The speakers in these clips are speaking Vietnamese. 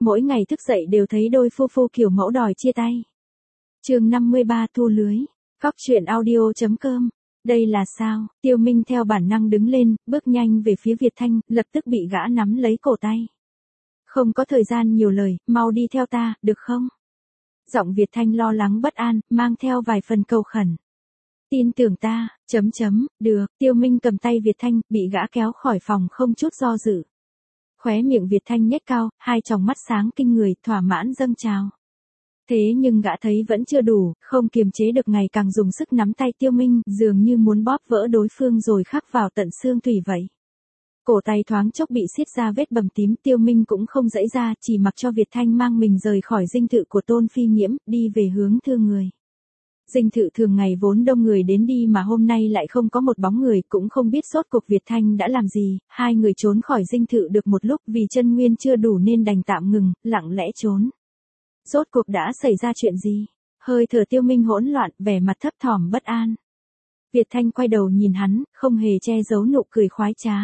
mỗi ngày thức dậy đều thấy đôi phu phu kiểu mẫu đòi chia tay. Chương 53 thu lưới. Góc truyện audio.com. Đây là sao? Tiêu Minh theo bản năng đứng lên, bước nhanh về phía Việt Thanh, lập tức bị gã nắm lấy cổ tay. Không có thời gian nhiều lời, mau đi theo ta, được không? Giọng Việt Thanh lo lắng bất an, mang theo vài phần cầu khẩn. Tin tưởng ta, được. Tiêu Minh cầm tay Việt Thanh, bị gã kéo khỏi phòng không chút do dự. Khóe miệng Việt Thanh nhếch cao, hai tròng mắt sáng kinh người, thỏa mãn dâng trào. Thế nhưng gã thấy vẫn chưa đủ, không kiềm chế được ngày càng dùng sức nắm tay Tiêu Minh, dường như muốn bóp vỡ đối phương rồi khắc vào tận xương tủy vậy. Cổ tay thoáng chốc bị xiết ra vết bầm tím, Tiêu Minh cũng không giãy ra, chỉ mặc cho Việt Thanh mang mình rời khỏi dinh thự của Tôn Phi Nghiễm, đi về hướng Thương Người. Dinh thự thường ngày vốn đông người đến đi mà hôm nay lại không có một bóng người, cũng không biết rốt cuộc Việt Thanh đã làm gì, hai người trốn khỏi dinh thự được một lúc vì chân nguyên chưa đủ nên đành tạm ngừng, lặng lẽ trốn. Rốt cuộc đã xảy ra chuyện gì? Hơi thở Tiêu Minh hỗn loạn, vẻ mặt thấp thỏm bất an. Việt Thanh quay đầu nhìn hắn, không hề che giấu nụ cười khoái trá.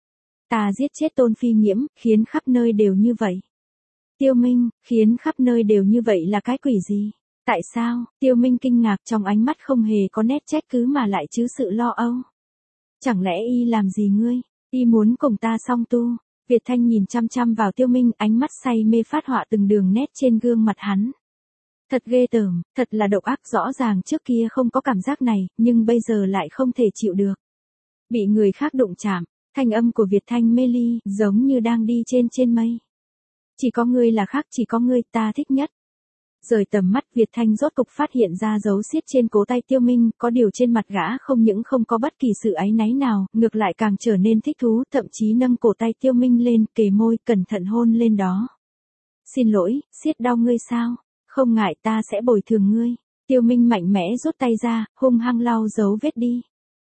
Ta giết chết Tôn Phi Nghiễm, khiến khắp nơi đều như vậy. Tiêu Minh, khiến khắp nơi đều như vậy là cái quỷ gì? Tại sao? Tiêu Minh kinh ngạc, trong ánh mắt không hề có nét trách cứ mà lại chứa sự lo âu. Chẳng lẽ y làm gì ngươi? Y muốn cùng ta song tu? Việt Thanh nhìn chăm chăm vào Tiêu Minh, ánh mắt say mê phát họa từng đường nét trên gương mặt hắn. Thật ghê tởm, thật là độc ác, rõ ràng trước kia không có cảm giác này, nhưng bây giờ lại không thể chịu được. Bị người khác đụng chạm, thanh âm của Việt Thanh mê ly, giống như đang đi trên mây. Chỉ có ngươi là khác, chỉ có ngươi ta thích nhất. Rời tầm mắt, Việt Thanh rốt cục phát hiện ra dấu xiết trên cổ tay Tiêu Minh, có điều trên mặt gã không những không có bất kỳ sự áy náy nào, ngược lại càng trở nên thích thú, thậm chí nâng cổ tay Tiêu Minh lên, kề môi, cẩn thận hôn lên đó. Xin lỗi, siết đau ngươi sao? Không ngại, ta sẽ bồi thường ngươi. Tiêu Minh mạnh mẽ rút tay ra, hung hăng lau dấu vết đi.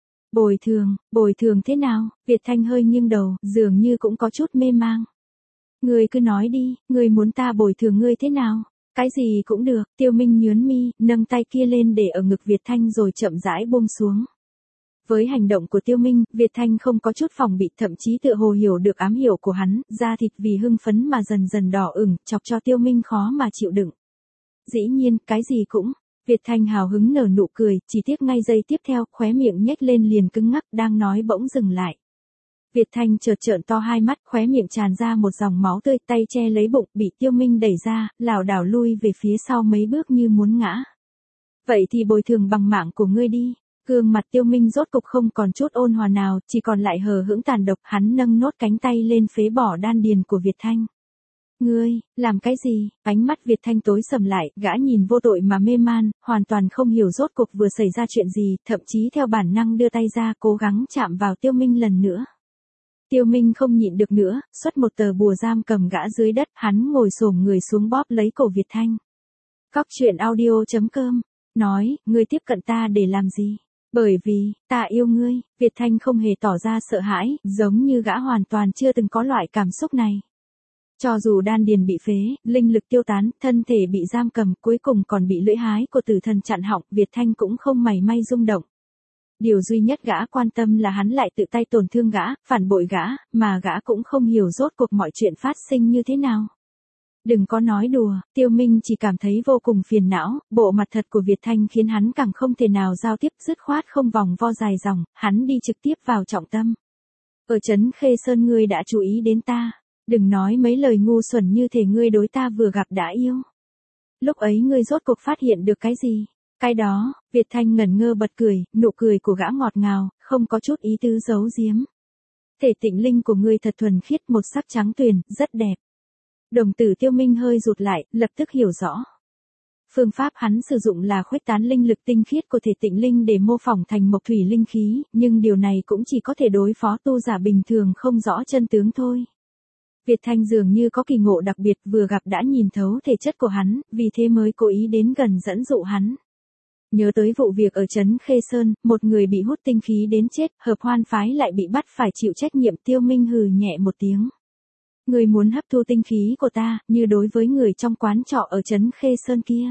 Bồi thường thế nào? Việt Thanh hơi nghiêng đầu, dường như cũng có chút mê mang. Ngươi cứ nói đi, ngươi muốn ta bồi thường ngươi thế nào? Cái gì cũng được. Tiêu Minh nhướng mi, nâng tay kia lên để ở ngực Việt Thanh rồi chậm rãi buông xuống. Với hành động của Tiêu Minh, Việt Thanh không có chút phòng bị, thậm chí tựa hồ hiểu được ám hiệu của hắn, da thịt vì hưng phấn mà dần dần đỏ ửng, chọc cho Tiêu Minh khó mà chịu đựng. Dĩ nhiên, cái gì cũng. Việt Thanh hào hứng nở nụ cười, chỉ tiếc ngay giây tiếp theo, khóe miệng nhếch lên liền cứng ngắc, đang nói bỗng dừng lại. Việt Thanh chợt trợn to hai mắt, khóe miệng tràn ra một dòng máu tươi, tay che lấy bụng, bị Tiêu Minh đẩy ra, lảo đảo lui về phía sau mấy bước như muốn ngã. Vậy thì bồi thường bằng mạng của ngươi đi. Gương mặt Tiêu Minh rốt cục không còn chút ôn hòa nào, chỉ còn lại hờ hững tàn độc, hắn nâng nốt cánh tay lên phế bỏ đan điền của Việt Thanh. Ngươi, làm cái gì? Ánh mắt Việt Thanh tối sầm lại, gã nhìn vô tội mà mê man, hoàn toàn không hiểu rốt cuộc vừa xảy ra chuyện gì, thậm chí theo bản năng đưa tay ra cố gắng chạm vào Tiêu Minh lần nữa. Tiêu Minh không nhịn được nữa, xuất một tờ bùa giam cầm gã dưới đất, hắn ngồi xổm người xuống bóp lấy cổ Việt Thanh. Góc truyện audio.com, nói, ngươi tiếp cận ta để làm gì? Bởi vì, ta yêu ngươi. Việt Thanh không hề tỏ ra sợ hãi, giống như gã hoàn toàn chưa từng có loại cảm xúc này. Cho dù đan điền bị phế, linh lực tiêu tán, thân thể bị giam cầm, cuối cùng còn bị lưỡi hái của tử thần chặn họng, Việt Thanh cũng không mảy may rung động. Điều duy nhất gã quan tâm là hắn lại tự tay tổn thương gã, phản bội gã, mà gã cũng không hiểu rốt cuộc mọi chuyện phát sinh như thế nào. Đừng có nói đùa, Tiêu Minh chỉ cảm thấy vô cùng phiền não, bộ mặt thật của Việt Thanh khiến hắn càng không thể nào giao tiếp, dứt khoát không vòng vo dài dòng, hắn đi trực tiếp vào trọng tâm. Ở trấn Khê Sơn ngươi đã chú ý đến ta, đừng nói mấy lời ngu xuẩn như thể ngươi đối ta vừa gặp đã yêu. Lúc ấy ngươi rốt cuộc phát hiện được cái gì? Cái đó, Việt Thanh ngẩn ngơ bật cười, nụ cười của gã ngọt ngào, không có chút ý tứ giấu giếm. Thể tịnh linh của ngươi thật thuần khiết, một sắc trắng tuyền, rất đẹp. Đồng tử Tiêu Minh hơi rụt lại, lập tức hiểu rõ. Phương pháp hắn sử dụng là khuếch tán linh lực tinh khiết của thể tịnh linh để mô phỏng thành mộc thủy linh khí, nhưng điều này cũng chỉ có thể đối phó tu giả bình thường không rõ chân tướng thôi. Việt Thanh dường như có kỳ ngộ đặc biệt, vừa gặp đã nhìn thấu thể chất của hắn, vì thế mới cố ý đến gần dẫn dụ hắn. Nhớ tới vụ việc ở trấn Khê Sơn, một người bị hút tinh khí đến chết, Hợp Hoan phái lại bị bắt phải chịu trách nhiệm. Tiêu Minh hừ nhẹ một tiếng. Người muốn hấp thu tinh khí của ta, như đối với người trong quán trọ ở trấn Khê Sơn kia.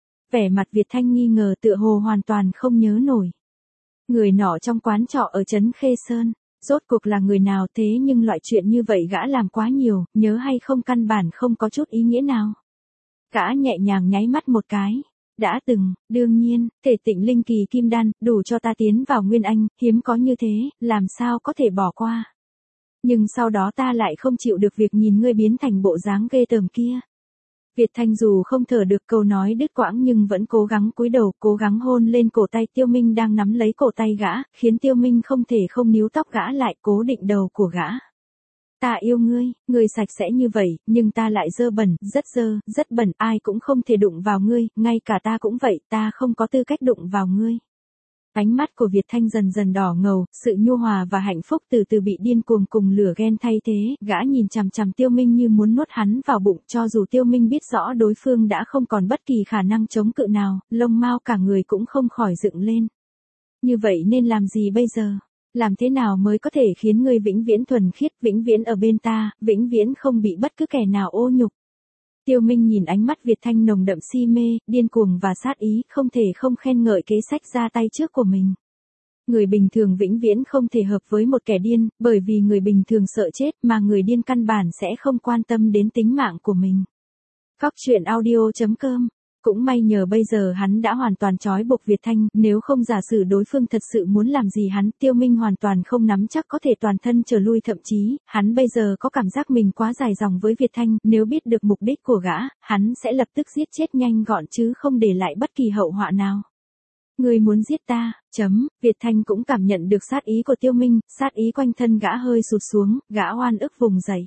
Vẻ mặt Việt Thanh nghi ngờ, tựa hồ hoàn toàn không nhớ nổi. Người nọ trong quán trọ ở trấn Khê Sơn, Rốt cuộc là người nào thế nhưng loại chuyện như vậy gã làm quá nhiều, nhớ hay không căn bản không có chút ý nghĩa nào. Gã nhẹ nhàng nháy mắt một cái. Đã từng, đương nhiên, thể tịnh linh kỳ kim đan, đủ cho ta tiến vào Nguyên Anh, hiếm có như thế, làm sao có thể bỏ qua. Nhưng sau đó ta lại không chịu được việc nhìn ngươi biến thành bộ dáng ghê tởm kia. Việt Thanh dù không thở được câu nói đứt quãng nhưng vẫn cố gắng cúi đầu, cố gắng hôn lên cổ tay Tiêu Minh đang nắm lấy cổ tay gã, khiến Tiêu Minh không thể không níu tóc gã lại, cố định đầu của gã. Ta yêu ngươi, ngươi sạch sẽ như vậy, nhưng ta lại dơ, rất bẩn, ai cũng không thể đụng vào ngươi, ngay cả ta cũng vậy, ta không có tư cách đụng vào ngươi. Ánh mắt của Việt Thanh dần dần đỏ ngầu, sự nhu hòa và hạnh phúc từ từ bị điên cuồng cùng lửa ghen thay thế, gã nhìn chằm chằm Tiêu Minh như muốn nuốt hắn vào bụng, cho dù Tiêu Minh biết rõ đối phương đã không còn bất kỳ khả năng chống cự nào, lông mao cả người cũng không khỏi dựng lên. Như vậy nên làm gì bây giờ? Làm thế nào mới có thể khiến ngươi vĩnh viễn thuần khiết, vĩnh viễn ở bên ta, vĩnh viễn không bị bất cứ kẻ nào ô nhục? Tiêu Minh nhìn ánh mắt Việt Thanh nồng đậm si mê, điên cuồng và sát ý, không thể không khen ngợi kế sách ra tay trước của mình. Người bình thường vĩnh viễn không thể hợp với một kẻ điên, bởi vì người bình thường sợ chết mà người điên căn bản sẽ không quan tâm đến tính mạng của mình. Góc truyện audio.com. Cũng may nhờ bây giờ hắn đã hoàn toàn trói buộc Việt Thanh, nếu không giả sử đối phương thật sự muốn làm gì hắn, Tiêu Minh hoàn toàn không nắm chắc có thể toàn thân trở lui, thậm chí, hắn bây giờ có cảm giác mình quá dài dòng với Việt Thanh, nếu biết được mục đích của gã, hắn sẽ lập tức giết chết nhanh gọn chứ không để lại bất kỳ hậu họa nào. Ngươi muốn giết ta, Việt Thanh cũng cảm nhận được sát ý của Tiêu Minh, sát ý quanh thân gã hơi sụt xuống, gã oan ức vùng dậy.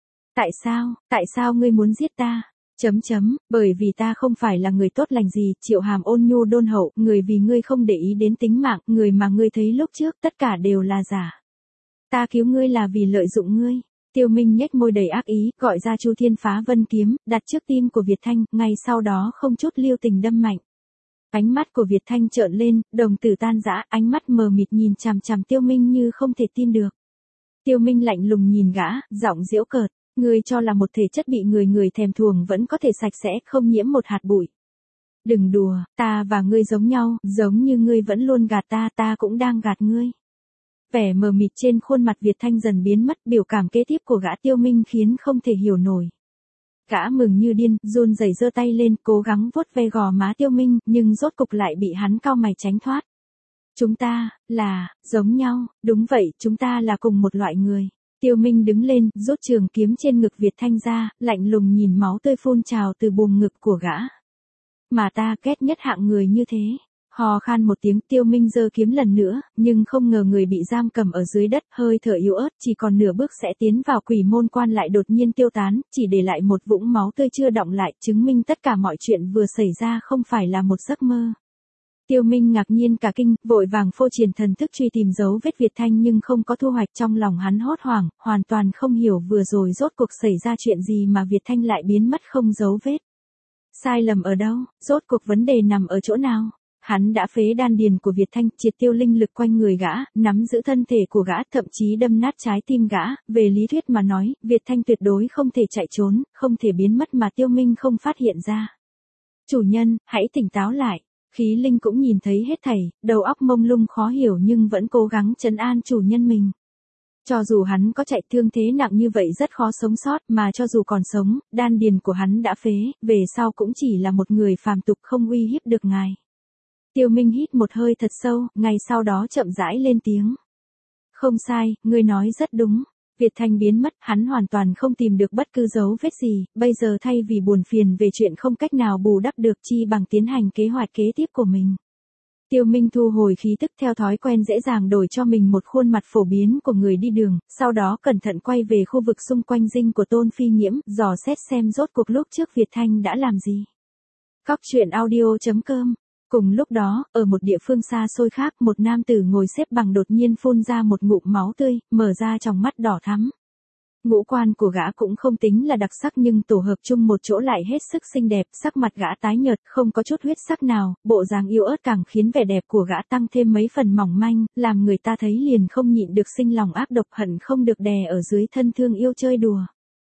Tại sao ngươi muốn giết ta? Bởi vì ta không phải là người tốt lành gì, Triệu Hàm ôn nhu đôn hậu, người vì ngươi không để ý đến tính mạng, người mà ngươi thấy lúc trước, tất cả đều là giả. Ta cứu ngươi là vì lợi dụng ngươi. Tiêu Minh nhếch môi đầy ác ý, gọi ra Chu Thiên Phá Vân kiếm, đặt trước tim của Việt Thanh, ngay sau đó không chút lưu tình đâm mạnh. Ánh mắt của Việt Thanh trợn lên, đồng tử tan rã, ánh mắt mờ mịt nhìn chằm chằm Tiêu Minh như không thể tin được. Tiêu Minh lạnh lùng nhìn gã, giọng giễu cợt. Ngươi cho là một thể chất bị người thèm thuồng vẫn có thể sạch sẽ, không nhiễm một hạt bụi. Đừng đùa, ta và ngươi giống nhau, giống như ngươi vẫn luôn gạt ta, ta cũng đang gạt ngươi. Vẻ mờ mịt trên khuôn mặt Việt Thanh dần biến mất, biểu cảm kế tiếp của gã Tiêu Minh khiến không thể hiểu nổi. Gã mừng như điên, run rẩy giơ tay lên, cố gắng vuốt ve gò má Tiêu Minh, nhưng rốt cục lại bị hắn cau mày tránh thoát. Chúng ta, là, giống nhau, đúng vậy, chúng ta là cùng một loại người. Tiêu Minh đứng lên, rút trường kiếm trên ngực Việt Thanh ra, lạnh lùng nhìn máu tươi phun trào từ buồng ngực của gã. Mà ta ghét nhất hạng người như thế. Hò khan một tiếng, Tiêu Minh giơ kiếm lần nữa, nhưng không ngờ người bị giam cầm ở dưới đất, hơi thở yếu ớt, chỉ còn nửa bước sẽ tiến vào Quỷ Môn Quan lại đột nhiên tiêu tán, chỉ để lại một vũng máu tươi chưa đọng lại, chứng minh tất cả mọi chuyện vừa xảy ra không phải là một giấc mơ. Tiêu Minh ngạc nhiên cả kinh, vội vàng phô triển thần thức truy tìm dấu vết Việt Thanh nhưng không có thu hoạch, trong lòng hắn hốt hoảng, hoàn toàn không hiểu vừa rồi rốt cuộc xảy ra chuyện gì mà Việt Thanh lại biến mất không dấu vết. Sai lầm ở đâu, rốt cuộc vấn đề nằm ở chỗ nào? Hắn đã phế đan điền của Việt Thanh, triệt tiêu linh lực quanh người gã, nắm giữ thân thể của gã, thậm chí đâm nát trái tim gã, về lý thuyết mà nói, Việt Thanh tuyệt đối không thể chạy trốn, không thể biến mất mà Tiêu Minh không phát hiện ra. Chủ nhân, hãy tỉnh táo lại. Khí Linh cũng nhìn thấy hết thảy, đầu óc mông lung khó hiểu nhưng vẫn cố gắng trấn an chủ nhân mình. Cho dù hắn có chạy thương thế nặng như vậy rất khó sống sót, mà cho dù còn sống, đan điền của hắn đã phế, về sau cũng chỉ là một người phàm tục không uy hiếp được ngài. Tiêu Minh hít một hơi thật sâu, ngay sau đó chậm rãi lên tiếng. Không sai, ngươi nói rất đúng. Việt Thanh biến mất, hắn hoàn toàn không tìm được bất cứ dấu vết gì, bây giờ thay vì buồn phiền về chuyện không cách nào bù đắp được chi bằng tiến hành kế hoạch kế tiếp của mình. Tiêu Minh thu hồi khí tức theo thói quen dễ dàng đổi cho mình một khuôn mặt phổ biến của người đi đường, sau đó cẩn thận quay về khu vực xung quanh dinh của Tôn Phi Nhiễm, dò xét xem rốt cuộc lúc trước Việt Thanh đã làm gì. Góc truyện audio.com. Cùng lúc đó, ở một địa phương xa xôi khác, một nam tử ngồi xếp bằng đột nhiên phun ra một ngụm máu tươi, mở ra tròng mắt đỏ thắm. Ngũ quan của gã cũng không tính là đặc sắc nhưng tổ hợp chung một chỗ lại hết sức xinh đẹp, sắc mặt gã tái nhợt, không có chút huyết sắc nào, bộ dáng yếu ớt càng khiến vẻ đẹp của gã tăng thêm mấy phần mỏng manh, làm người ta thấy liền không nhịn được sinh lòng ác độc, hận không được đè ở dưới thân thương yêu chơi đùa.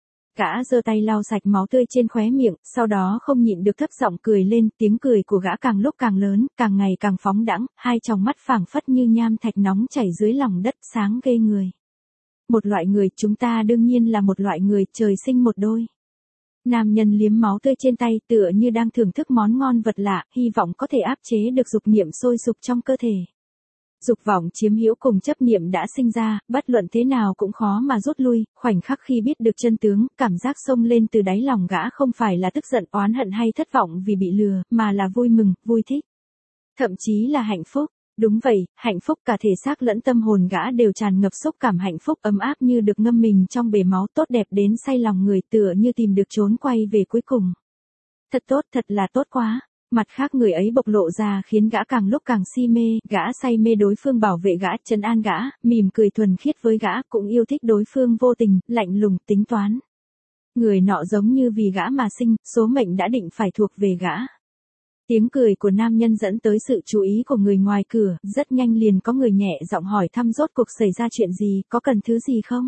Gã giơ tay lau sạch máu tươi trên khóe miệng, sau đó không nhịn được thấp giọng cười lên, tiếng cười của gã càng lúc càng lớn, càng ngày càng phóng đãng, hai tròng mắt phảng phất như nham thạch nóng chảy dưới lòng đất, sáng ghê người. Một loại người, chúng ta đương nhiên là một loại người, trời sinh một đôi. Nam nhân liếm máu tươi trên tay tựa như đang thưởng thức món ngon vật lạ, hy vọng có thể áp chế được dục niệm sôi sục trong cơ thể. Dục vọng chiếm hữu cùng chấp niệm đã sinh ra, bất luận thế nào cũng khó mà rút lui, khoảnh khắc khi biết được chân tướng, cảm giác xông lên từ đáy lòng gã không phải là tức giận oán hận hay thất vọng vì bị lừa, mà là vui mừng, vui thích. Thậm chí là hạnh phúc. Đúng vậy, hạnh phúc cả thể xác lẫn tâm hồn gã đều tràn ngập xúc cảm hạnh phúc ấm áp như được ngâm mình trong bể máu tốt đẹp đến say lòng người tựa như tìm được trốn quay về cuối cùng. Thật tốt, thật là tốt quá. Mặt khác người ấy bộc lộ ra khiến gã càng lúc càng si mê, gã say mê đối phương bảo vệ gã, trấn an gã, mỉm cười thuần khiết với gã, cũng yêu thích đối phương vô tình, lạnh lùng, tính toán. Người nọ giống như vì gã mà sinh, số mệnh đã định phải thuộc về gã. Tiếng cười của nam nhân dẫn tới sự chú ý của người ngoài cửa, rất nhanh liền có người nhẹ giọng hỏi thăm rốt cuộc xảy ra chuyện gì, có cần thứ gì không?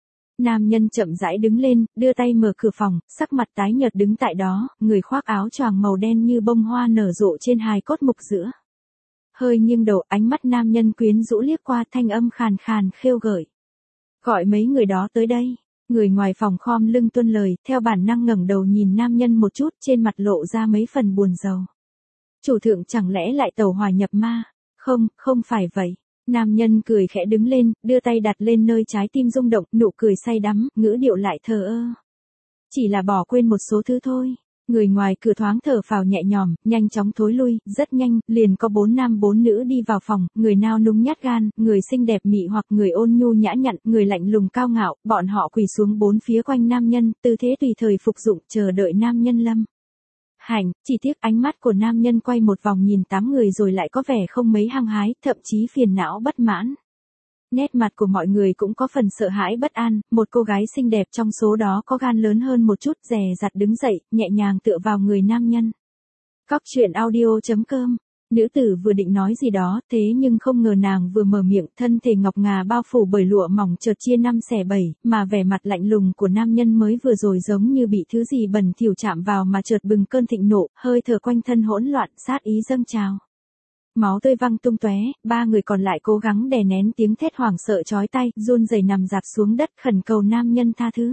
Nam nhân chậm rãi đứng lên, đưa tay mở cửa phòng, sắc mặt tái nhợt đứng tại đó, người khoác áo choàng màu đen như bông hoa nở rộ trên hài cốt mục giữa. Hơi nghiêng đầu, ánh mắt nam nhân quyến rũ liếc qua, thanh âm khàn khàn khêu gợi. Gọi mấy người đó tới đây. Người ngoài phòng khom lưng tuân lời, theo bản năng ngẩng đầu nhìn nam nhân một chút, trên mặt lộ ra mấy phần buồn rầu. Chủ thượng chẳng lẽ lại tẩu hỏa nhập ma? Không, không phải vậy. Nam nhân cười khẽ đứng lên, đưa tay đặt lên nơi trái tim rung động, nụ cười say đắm, ngữ điệu lại thờ ơ. Chỉ là bỏ quên một số thứ thôi. Người ngoài cửa thoáng thở phào nhẹ nhõm, nhanh chóng thối lui, rất nhanh, liền có 4 nam 4 nữ đi vào phòng, người nao núng nhát gan, người xinh đẹp mị hoặc người ôn nhu nhã nhặn, người lạnh lùng cao ngạo, bọn họ quỳ xuống bốn phía quanh nam nhân, tư thế tùy thời phục dụng, chờ đợi nam nhân lâm. Hành, chỉ tiếc ánh mắt của nam nhân quay một vòng nhìn 8 người rồi lại có vẻ không mấy hăng hái, thậm chí phiền não bất mãn. Nét mặt của mọi người cũng có phần sợ hãi bất an, một cô gái xinh đẹp trong số đó có gan lớn hơn một chút, dè dặt đứng dậy, nhẹ nhàng tựa vào người nam nhân. Cóc truyện audio.com. Nữ tử vừa định nói gì đó, thế nhưng không ngờ nàng vừa mở miệng, thân thể ngọc ngà bao phủ bởi lụa mỏng chợt chia 5/7, mà vẻ mặt lạnh lùng của nam nhân mới vừa rồi giống như bị thứ gì bẩn thỉu chạm vào mà chợt bừng cơn thịnh nộ, hơi thở quanh thân hỗn loạn, sát ý dâng trào. Máu tươi văng tung tóe, 3 người còn lại cố gắng đè nén tiếng thét hoảng sợ chói tai, run rẩy nằm rạp xuống đất khẩn cầu nam nhân tha thứ.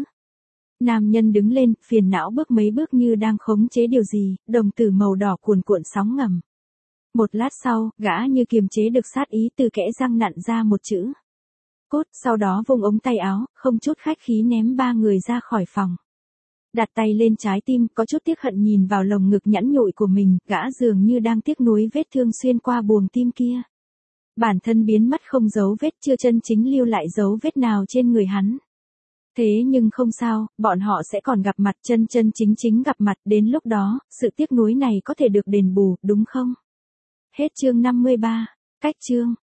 Nam nhân đứng lên, phiền não bước mấy bước như đang khống chế điều gì, đồng tử màu đỏ cuồn cuộn sóng ngầm. Một lát sau, gã như kiềm chế được sát ý từ kẽ răng nặn ra một chữ. Cút, sau đó vung ống tay áo, không chút khách khí ném 3 người ra khỏi phòng. Đặt tay lên trái tim, có chút tiếc hận nhìn vào lồng ngực nhẵn nhụi của mình, gã dường như đang tiếc nuối vết thương xuyên qua buồng tim kia. Bản thân biến mất không dấu vết, chưa chân chính lưu lại dấu vết nào trên người hắn. Thế nhưng không sao, bọn họ sẽ còn gặp mặt, chân chính gặp mặt, đến lúc đó, sự tiếc nuối này có thể được đền bù, đúng không? Hết chương 53. Cách chương